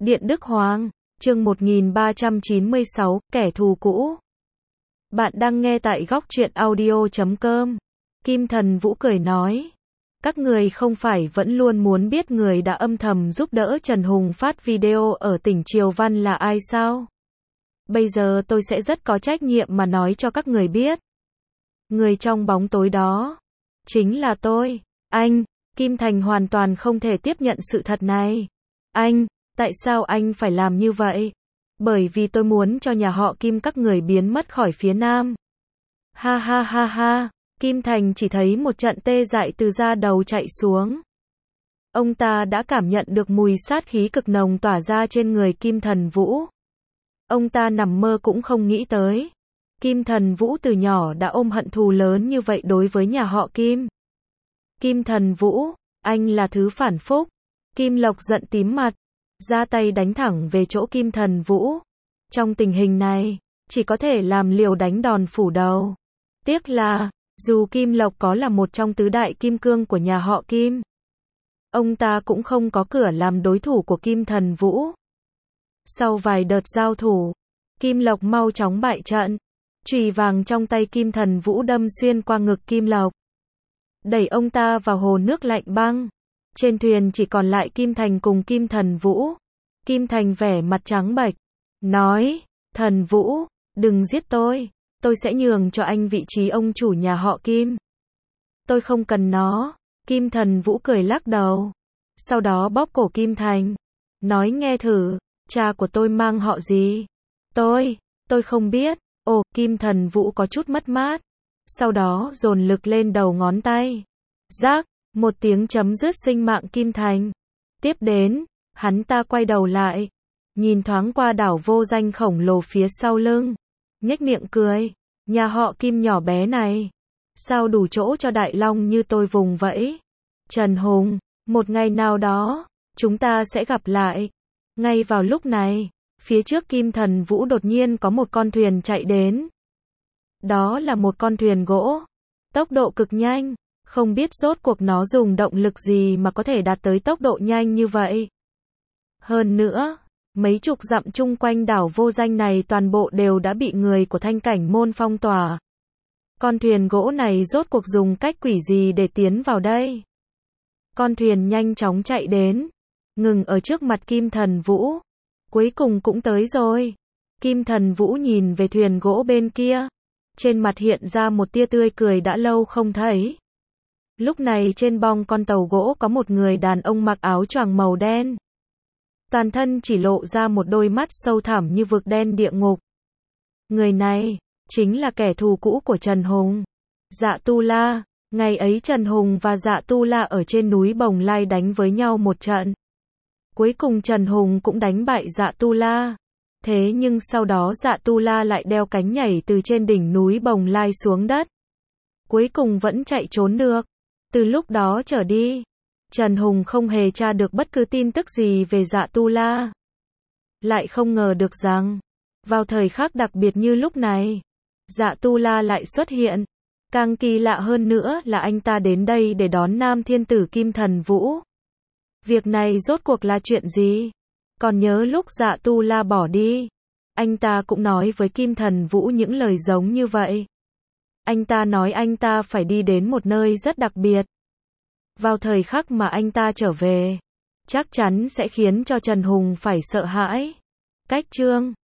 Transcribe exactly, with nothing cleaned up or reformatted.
Điện Đức Hoàng, chương một nghìn ba trăm chín mươi sáu, kẻ thù cũ. Bạn đang nghe tại góc truyện audio chấm com. Kim Thần Vũ cười nói. Các người không phải vẫn luôn muốn biết người đã âm thầm giúp đỡ Trần Hùng phát video ở tỉnh Triều Văn là ai sao? Bây giờ tôi sẽ rất có trách nhiệm mà nói cho các người biết. Người trong bóng tối đó chính là tôi. Anh, Kim Thành hoàn toàn không thể tiếp nhận sự thật này. Anh, tại sao anh phải làm như vậy? Bởi vì tôi muốn cho nhà họ Kim các người biến mất khỏi phía Nam. Ha ha ha ha, Kim Thành chỉ thấy một trận tê dại từ da đầu chạy xuống. Ông ta đã cảm nhận được mùi sát khí cực nồng tỏa ra trên người Kim Thần Vũ. Ông ta nằm mơ cũng không nghĩ tới. Kim Thần Vũ từ nhỏ đã ôm hận thù lớn như vậy đối với nhà họ Kim. Kim Thần Vũ, anh là thứ phản phúc. Kim Lộc giận tím mặt, ra tay đánh thẳng về chỗ Kim Thần Vũ. Trong tình hình này, chỉ có thể làm liều đánh đòn phủ đầu. Tiếc là, dù Kim Lộc có là một trong tứ đại kim cương của nhà họ Kim, ông ta cũng không có cửa làm đối thủ của Kim Thần Vũ. Sau vài đợt giao thủ, Kim Lộc mau chóng bại trận. Chùy vàng trong tay Kim Thần Vũ đâm xuyên qua ngực Kim Lộc, đẩy ông ta vào hồ nước lạnh băng. Trên thuyền chỉ còn lại Kim Thành cùng Kim Thần Vũ. Kim Thành vẻ mặt trắng bệch, nói, Thần Vũ, đừng giết tôi, tôi sẽ nhường cho anh vị trí ông chủ nhà họ Kim. Tôi không cần nó. Kim Thần Vũ cười lắc đầu, sau đó bóp cổ Kim Thành, nói nghe thử, cha của tôi mang họ gì? Tôi, tôi không biết. Ồ, Kim Thần Vũ có chút mất mát, sau đó dồn lực lên đầu ngón tay. Rác, một tiếng chấm dứt sinh mạng Kim Thành. Tiếp đến, hắn ta quay đầu lại, nhìn thoáng qua đảo vô danh khổng lồ phía sau lưng, nhếch miệng cười, nhà họ Kim nhỏ bé này, sao đủ chỗ cho đại long như tôi vùng vẫy. Trần Hùng, một ngày nào đó, chúng ta sẽ gặp lại. Ngay vào lúc này, phía trước Kim Thần Vũ đột nhiên có một con thuyền chạy đến. Đó là một con thuyền gỗ, tốc độ cực nhanh, không biết rốt cuộc nó dùng động lực gì mà có thể đạt tới tốc độ nhanh như vậy. Hơn nữa, mấy chục dặm chung quanh đảo vô danh này toàn bộ đều đã bị người của Thanh Cảnh Môn phong tỏa. Con thuyền gỗ này rốt cuộc dùng cách quỷ gì để tiến vào đây? Con thuyền nhanh chóng chạy đến, ngừng ở trước mặt Kim Thần Vũ. Cuối cùng cũng tới rồi. Kim Thần Vũ nhìn về thuyền gỗ bên kia, trên mặt hiện ra một tia tươi cười đã lâu không thấy. Lúc này trên bong con tàu gỗ có một người đàn ông mặc áo choàng màu đen. Toàn thân chỉ lộ ra một đôi mắt sâu thẳm như vực đen địa ngục. Người này, chính là kẻ thù cũ của Trần Hùng. Dạ Tu La. Ngày ấy Trần Hùng và Dạ Tu La ở trên núi Bồng Lai đánh với nhau một trận. Cuối cùng Trần Hùng cũng đánh bại Dạ Tu La. Thế nhưng sau đó Dạ Tu La lại đeo cánh nhảy từ trên đỉnh núi Bồng Lai xuống đất. Cuối cùng vẫn chạy trốn được. Từ lúc đó trở đi, Trần Hùng không hề tra được bất cứ tin tức gì về Dạ Tu La. Lại không ngờ được rằng, vào thời khắc đặc biệt như lúc này, Dạ Tu La lại xuất hiện. Càng kỳ lạ hơn nữa là anh ta đến đây để đón nam thiên tử Kim Thần Vũ. Việc này rốt cuộc là chuyện gì? Còn nhớ lúc Dạ Tu La bỏ đi, anh ta cũng nói với Kim Thần Vũ những lời giống như vậy. Anh ta nói anh ta phải đi đến một nơi rất đặc biệt. Vào thời khắc mà anh ta trở về, chắc chắn sẽ khiến cho Trần Hùng phải sợ hãi. Cách chương